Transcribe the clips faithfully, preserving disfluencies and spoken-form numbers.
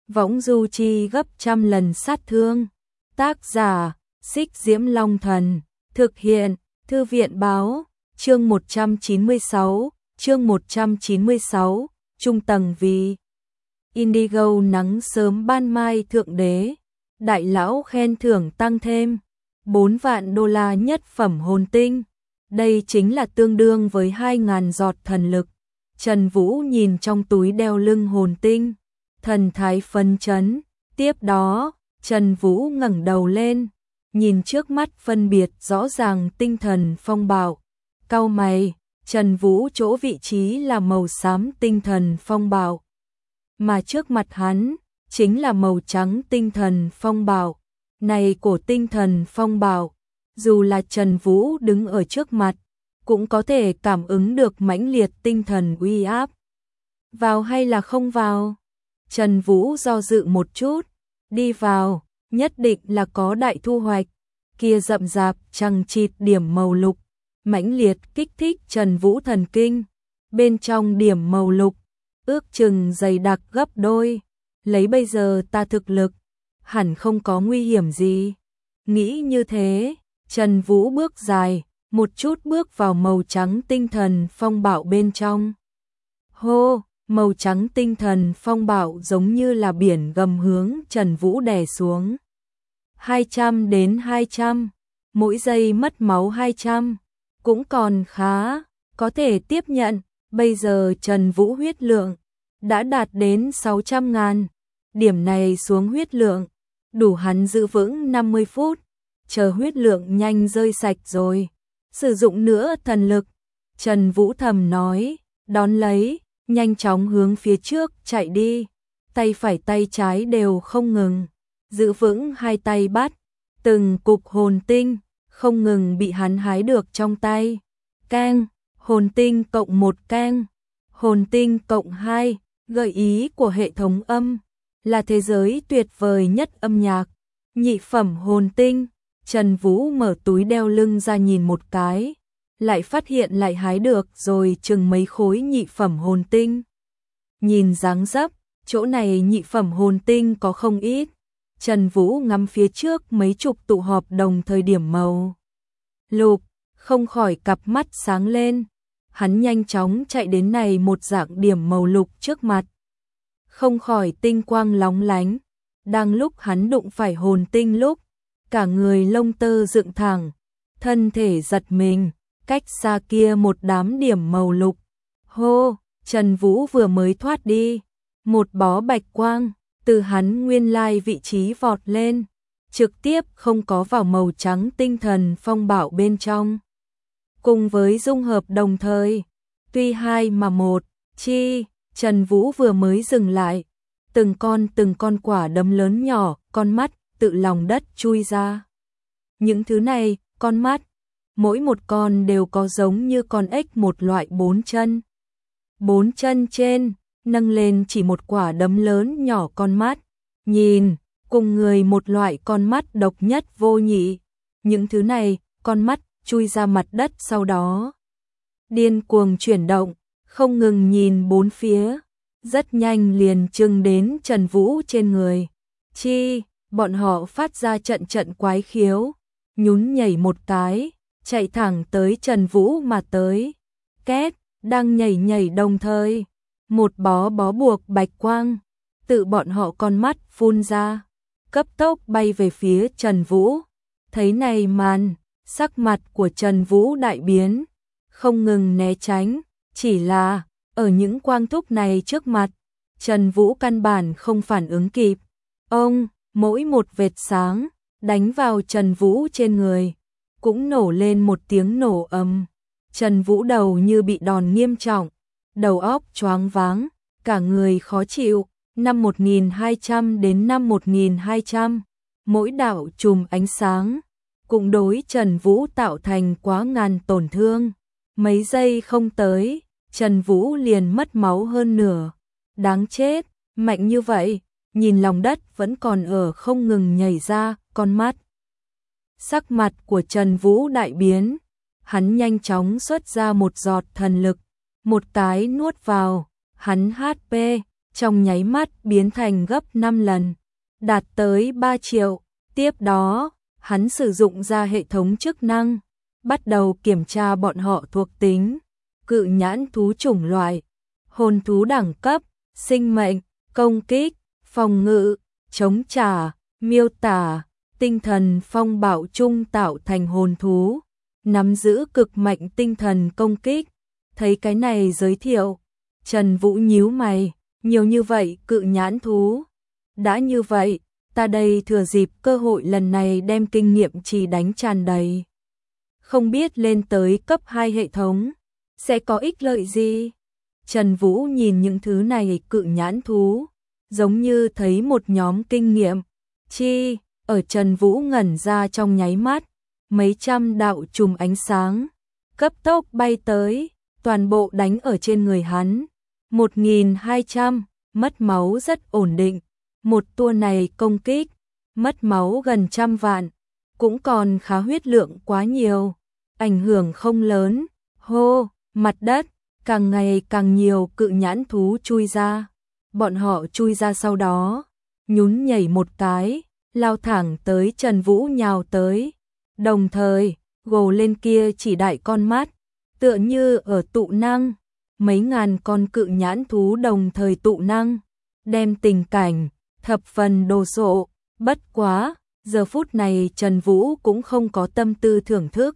võng du chi gấp trăm lần sát thương. Tác giả, Xích Diễm Long Thần, thực hiện, Thư viện Báo, chương một trăm chín mươi sáu, chương một trăm chín mươi sáu, trung tầng vì Indigo nắng sớm ban mai thượng đế, đại lão khen thưởng tăng thêm bốn vạn đô la nhất phẩm hồn tinh. Đây chính là tương đương với hai ngàn giọt thần lực. Trần Vũ nhìn trong túi đeo lưng hồn tinh, thần thái phấn chấn. Tiếp đó, Trần Vũ ngẩng đầu lên, nhìn trước mắt phân biệt rõ ràng tinh thần phong bạo. Cau mày, Trần Vũ chỗ vị trí là màu xám tinh thần phong bạo, mà trước mặt hắn chính là màu trắng tinh thần phong bạo. Này của tinh thần phong bạo, dù là Trần Vũ đứng ở trước mặt, cũng có thể cảm ứng được mãnh liệt tinh thần uy áp. Vào hay là không vào? Trần Vũ do dự một chút, đi vào, nhất định là có đại thu hoạch. Kia rậm rạp chằng chịt điểm màu lục, mãnh liệt kích thích Trần Vũ thần kinh. Bên trong điểm màu lục, ước chừng dày đặc gấp đôi. Lấy bây giờ ta thực lực, hẳn không có nguy hiểm gì. Nghĩ như thế, Trần Vũ bước dài, một chút bước vào màu trắng tinh thần phong bạo bên trong. Hô, màu trắng tinh thần phong bạo giống như là biển gầm hướng Trần Vũ đè xuống. hai trăm đến hai trăm, mỗi giây mất máu hai trăm, cũng còn khá, có thể tiếp nhận. Bây giờ Trần Vũ huyết lượng đã đạt đến sáu trăm ngàn. Điểm này xuống huyết lượng, đủ hắn giữ vững năm mươi phút, chờ huyết lượng nhanh rơi sạch rồi, sử dụng nữa thần lực. Trần Vũ thầm nói, đón lấy, nhanh chóng hướng phía trước chạy đi, tay phải tay trái đều không ngừng, giữ vững hai tay bắt, từng cục hồn tinh, không ngừng bị hắn hái được trong tay. Keng, hồn tinh cộng một keng, hồn tinh cộng hai, gợi ý của hệ thống âm, là thế giới tuyệt vời nhất âm nhạc. Nhị phẩm hồn tinh, Trần Vũ mở túi đeo lưng ra nhìn một cái, lại phát hiện lại hái được rồi chừng mấy khối nhị phẩm hồn tinh. Nhìn dáng dấp, chỗ này nhị phẩm hồn tinh có không ít. Trần Vũ ngắm phía trước mấy chục tụ họp đồng thời điểm màu lục, không khỏi cặp mắt sáng lên. Hắn nhanh chóng chạy đến này một dạng điểm màu lục trước mặt, không khỏi tinh quang lóng lánh. Đang lúc hắn đụng phải hồn tinh lúc, cả người lông tơ dựng thẳng, thân thể giật mình, cách xa kia một đám điểm màu lục. Hô, Trần Vũ vừa mới thoát đi, một bó bạch quang từ hắn nguyên lai vị trí vọt lên, trực tiếp không có vào màu trắng tinh thần phong bạo bên trong. Cùng với dung hợp đồng thời, tuy hai mà một, chi, Trần Vũ vừa mới dừng lại, từng con từng con quả đấm lớn nhỏ, con mắt tự lòng đất chui ra. Những thứ này, con mắt, mỗi một con đều có giống như con ếch một loại bốn chân. Bốn chân trên, nâng lên chỉ một quả đấm lớn nhỏ con mắt, nhìn, cùng người một loại con mắt độc nhất vô nhị. Những thứ này, con mắt, chui ra mặt đất sau đó điên cuồng chuyển động, không ngừng nhìn bốn phía, rất nhanh liền chừng đến Trần Vũ trên người. Chi, bọn họ phát ra trận trận quái khiếu, nhún nhảy một cái, chạy thẳng tới Trần Vũ mà tới. Két, đang nhảy nhảy đồng thời, một bó bó buộc bạch quang tự bọn họ con mắt phun ra, cấp tốc bay về phía Trần Vũ. Thấy này màn, sắc mặt của Trần Vũ đại biến, không ngừng né tránh, chỉ là ở những quang thúc này trước mặt, Trần Vũ căn bản không phản ứng kịp. Ông, mỗi một vệt sáng đánh vào Trần Vũ trên người, cũng nổ lên một tiếng nổ ầm. Trần Vũ đầu như bị đòn nghiêm trọng, đầu óc choáng váng, cả người khó chịu. Năm một nghìn hai trăm đến năm một nghìn hai trăm, mỗi đạo chùm ánh sáng cũng đối Trần Vũ tạo thành quá ngàn tổn thương. Mấy giây không tới, Trần Vũ liền mất máu hơn nửa. Đáng chết, mạnh như vậy, nhìn lòng đất vẫn còn ở không ngừng nhảy ra, con mắt. Sắc mặt của Trần Vũ đại biến, hắn nhanh chóng xuất ra một giọt thần lực, một cái nuốt vào, hắn hát pê trong nháy mắt biến thành gấp năm lần, đạt tới ba triệu. Tiếp đó, hắn sử dụng ra hệ thống chức năng, bắt đầu kiểm tra bọn họ thuộc tính, cự nhãn thú chủng loại, hồn thú đẳng cấp, sinh mệnh, công kích, phòng ngự, chống trả, miêu tả, tinh thần phong bạo trung tạo thành hồn thú, nắm giữ cực mạnh tinh thần công kích. Thấy cái này giới thiệu, Trần Vũ nhíu mày, nhiều như vậy cự nhãn thú. Đã như vậy, ta đây thừa dịp cơ hội lần này đem kinh nghiệm chỉ đánh tràn đầy. Không biết lên tới cấp hai hệ thống, sẽ có ích lợi gì? Trần Vũ nhìn những thứ này cự nhãn thú, giống như thấy một nhóm kinh nghiệm. Chi, ở Trần Vũ ngẩn ra trong nháy mắt, mấy trăm đạo chùm ánh sáng, cấp tốc bay tới, toàn bộ đánh ở trên người hắn. một nghìn hai trăm, mất máu rất ổn định. Một tua này công kích, mất máu gần trăm vạn, cũng còn khá, huyết lượng quá nhiều, ảnh hưởng không lớn. Hô, mặt đất, càng ngày càng nhiều cự nhãn thú chui ra. Bọn họ chui ra sau đó, nhún nhảy một cái, lao thẳng tới Trần Vũ nhào tới. Đồng thời, gồ lên kia chỉ đại con mắt, tựa như ở tụ năng. Mấy ngàn con cự nhãn thú đồng thời tụ năng, đem tình cảnh thập phần đồ sộ. Bất quá, giờ phút này Trần Vũ cũng không có tâm tư thưởng thức.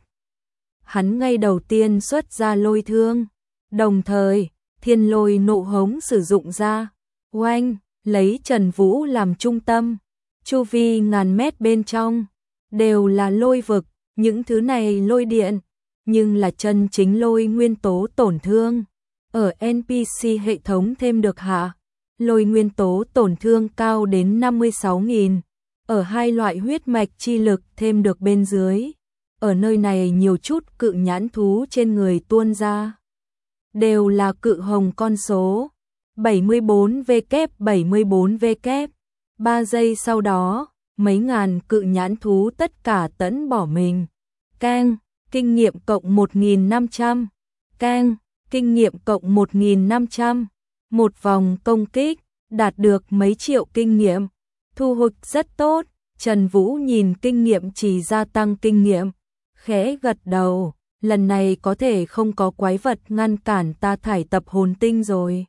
Hắn ngay đầu tiên xuất ra lôi thương, đồng thời thiên lôi nộ hống sử dụng ra, oanh, lấy Trần Vũ làm trung tâm, chu vi ngàn mét bên trong đều là lôi vực. Những thứ này lôi điện, nhưng là chân chính lôi nguyên tố tổn thương. Ở en pê xê hệ thống thêm được hạ, lôi nguyên tố tổn thương cao đến năm mươi sáu nghìn. Ở hai loại huyết mạch chi lực thêm được bên dưới, ở nơi này nhiều chút cự nhãn thú trên người tuôn ra, đều là cự hồng con số bảy mươi bốn W bảy mươi bốn W. ba giây sau đó, mấy ngàn cự nhãn thú tất cả tẫn bỏ mình. Cang, kinh nghiệm cộng một nghìn năm trăm. Cang, kinh nghiệm cộng một nghìn năm trăm. Một vòng công kích, đạt được mấy triệu kinh nghiệm. Thu hoạch rất tốt. Trần Vũ nhìn kinh nghiệm chỉ gia tăng kinh nghiệm, khẽ gật đầu, lần này có thể không có quái vật ngăn cản ta thải tập hồn tinh rồi.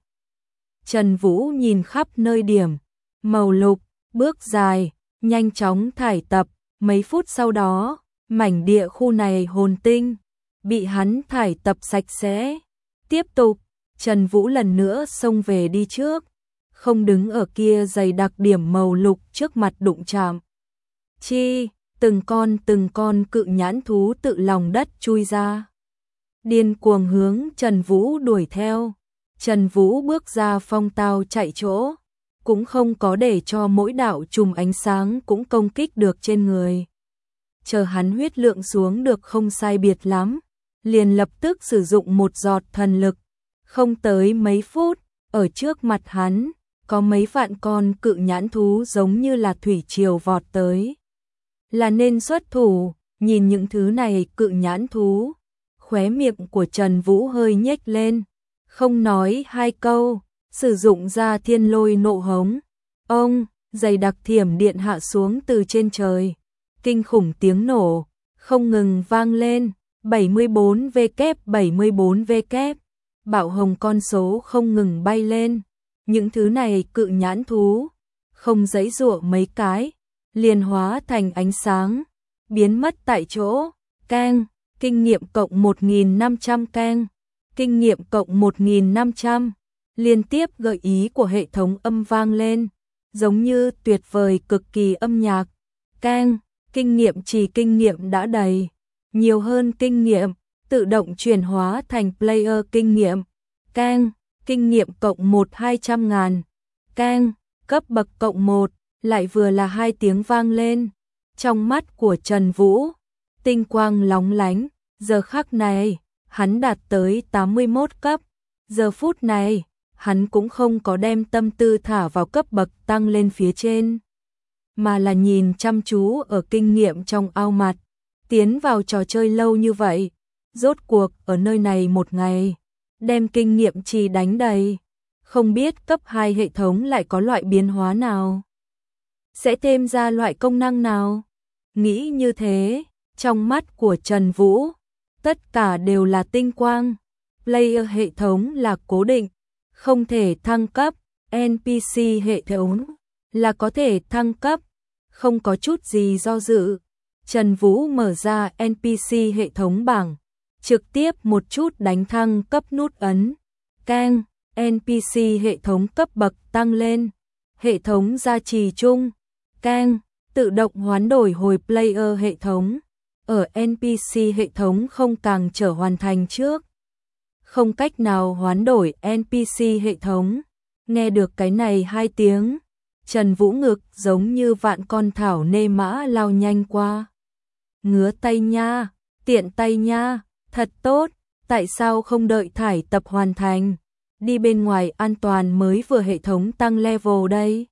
Trần Vũ nhìn khắp nơi điểm màu lục, bước dài, nhanh chóng thải tập. Mấy phút sau đó, mảnh địa khu này hồn tinh bị hắn thải tập sạch sẽ. Tiếp tục, Trần Vũ lần nữa xông về đi trước, không đứng ở kia dày đặc điểm màu lục trước mặt đụng chạm. Chi, từng con từng con cự nhãn thú tự lòng đất chui ra, điên cuồng hướng Trần Vũ đuổi theo. Trần Vũ bước ra phong tao chạy chỗ, cũng không có để cho mỗi đạo chùm ánh sáng cũng công kích được trên người. Chờ hắn huyết lượng xuống được không sai biệt lắm, liền lập tức sử dụng một giọt thần lực. Không tới mấy phút, ở trước mặt hắn, có mấy vạn con cự nhãn thú giống như là thủy triều vọt tới. Là nên xuất thủ, nhìn những thứ này cự nhãn thú, khóe miệng của Trần Vũ hơi nhếch lên, không nói hai câu, sử dụng ra thiên lôi nộ hống. Ông, dày đặc thiểm điện hạ xuống từ trên trời, kinh khủng tiếng nổ không ngừng vang lên. bảy mươi bốn W bảy mươi bốn W, bạo hồng con số không ngừng bay lên. Những thứ này cự nhãn thú không giãy giụa mấy cái, liền hóa thành ánh sáng, biến mất tại chỗ. Cang, kinh nghiệm cộng một nghìn năm trăm. Cang, kinh nghiệm cộng một nghìn năm trăm. Liên tiếp gợi ý của hệ thống âm vang lên, giống như tuyệt vời cực kỳ âm nhạc. Cang, kinh nghiệm chỉ kinh nghiệm đã đầy, nhiều hơn kinh nghiệm, tự động chuyển hóa thành player kinh nghiệm. Cang, kinh nghiệm cộng một hai trăm ngàn. Cang, cấp bậc cộng một, lại vừa là hai tiếng vang lên. Trong mắt của Trần Vũ, tinh quang lóng lánh, giờ khắc này, hắn đạt tới tám mươi mốt cấp. Giờ phút này, hắn cũng không có đem tâm tư thả vào cấp bậc tăng lên phía trên, mà là nhìn chăm chú ở kinh nghiệm trong ao mặt. Tiến vào trò chơi lâu như vậy, rốt cuộc ở nơi này một ngày, đem kinh nghiệm trì đánh đầy, Không biết cấp hai hệ thống lại có loại biến hóa nào? Sẽ thêm ra loại công năng nào? Nghĩ như thế, trong mắt của Trần Vũ, tất cả đều là tinh quang. Player hệ thống là cố định, không thể thăng cấp. en pê xê hệ thống là có thể thăng cấp, không có chút gì do dự. Trần Vũ mở ra en pê xê hệ thống bảng, trực tiếp một chút đánh thăng cấp nút ấn. Keng, en pê xê hệ thống cấp bậc tăng lên. Hệ thống gia trì chung. Keng, tự động hoán đổi hồi player hệ thống. Ở en pê xê hệ thống không càng trở hoàn thành trước, không cách nào hoán đổi en pê xê hệ thống. Nghe được cái này hai tiếng, Trần Vũ ngực giống như vạn con thảo nê mã lao nhanh qua. Ngứa tay nha, tiện tay nha, thật tốt, tại sao không đợi thải tập hoàn thành? Đi bên ngoài an toàn mới vừa hệ thống tăng level đây.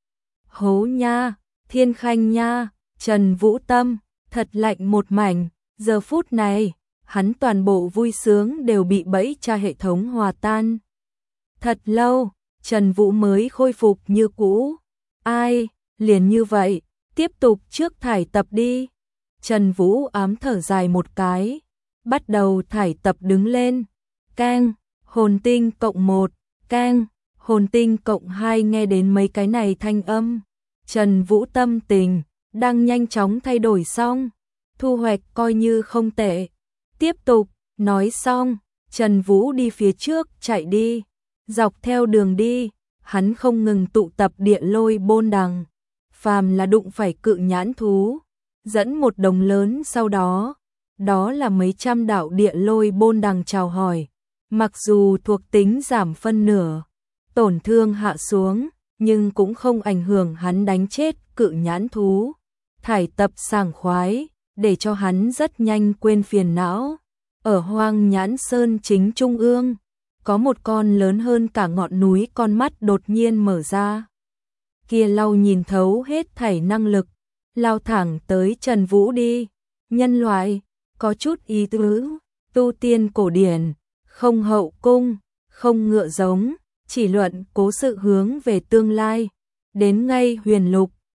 Hố nha, thiên khanh nha, Trần Vũ tâm, thật lạnh một mảnh, giờ phút này, hắn toàn bộ vui sướng đều bị bẫy cha hệ thống hòa tan. Thật lâu, Trần Vũ mới khôi phục như cũ. Ai, liền như vậy, tiếp tục trước thải tập đi. Trần Vũ ám thở dài một cái, bắt đầu thải tập đứng lên. Keng, hồn tinh cộng một, keng, hồn tinh cộng hai, nghe đến mấy cái này thanh âm. Trần Vũ tâm tình đang nhanh chóng thay đổi xong, thu hoạch coi như không tệ. Tiếp tục, nói xong, Trần Vũ đi phía trước chạy đi, dọc theo đường đi, hắn không ngừng tụ tập địa lôi bôn đằng. Phàm là đụng phải cự nhãn thú, dẫn một đồng lớn sau đó, đó là mấy trăm đạo địa lôi bôn đằng chào hỏi. Mặc dù thuộc tính giảm phân nửa, tổn thương hạ xuống, nhưng cũng không ảnh hưởng hắn đánh chết cự nhãn thú. Thải tập sảng khoái, để cho hắn rất nhanh quên phiền não. Ở Hoang Nhãn Sơn chính trung ương, có một con lớn hơn cả ngọn núi con mắt đột nhiên mở ra. Kia lau nhìn thấu hết thảy năng lực, lao thẳng tới Trần Vũ đi. Nhân loại, có chút ý tứ, tu tiên cổ điển, không hậu cung, không ngựa giống, chỉ luận cố sự hướng về tương lai. Đến ngay huyền lục,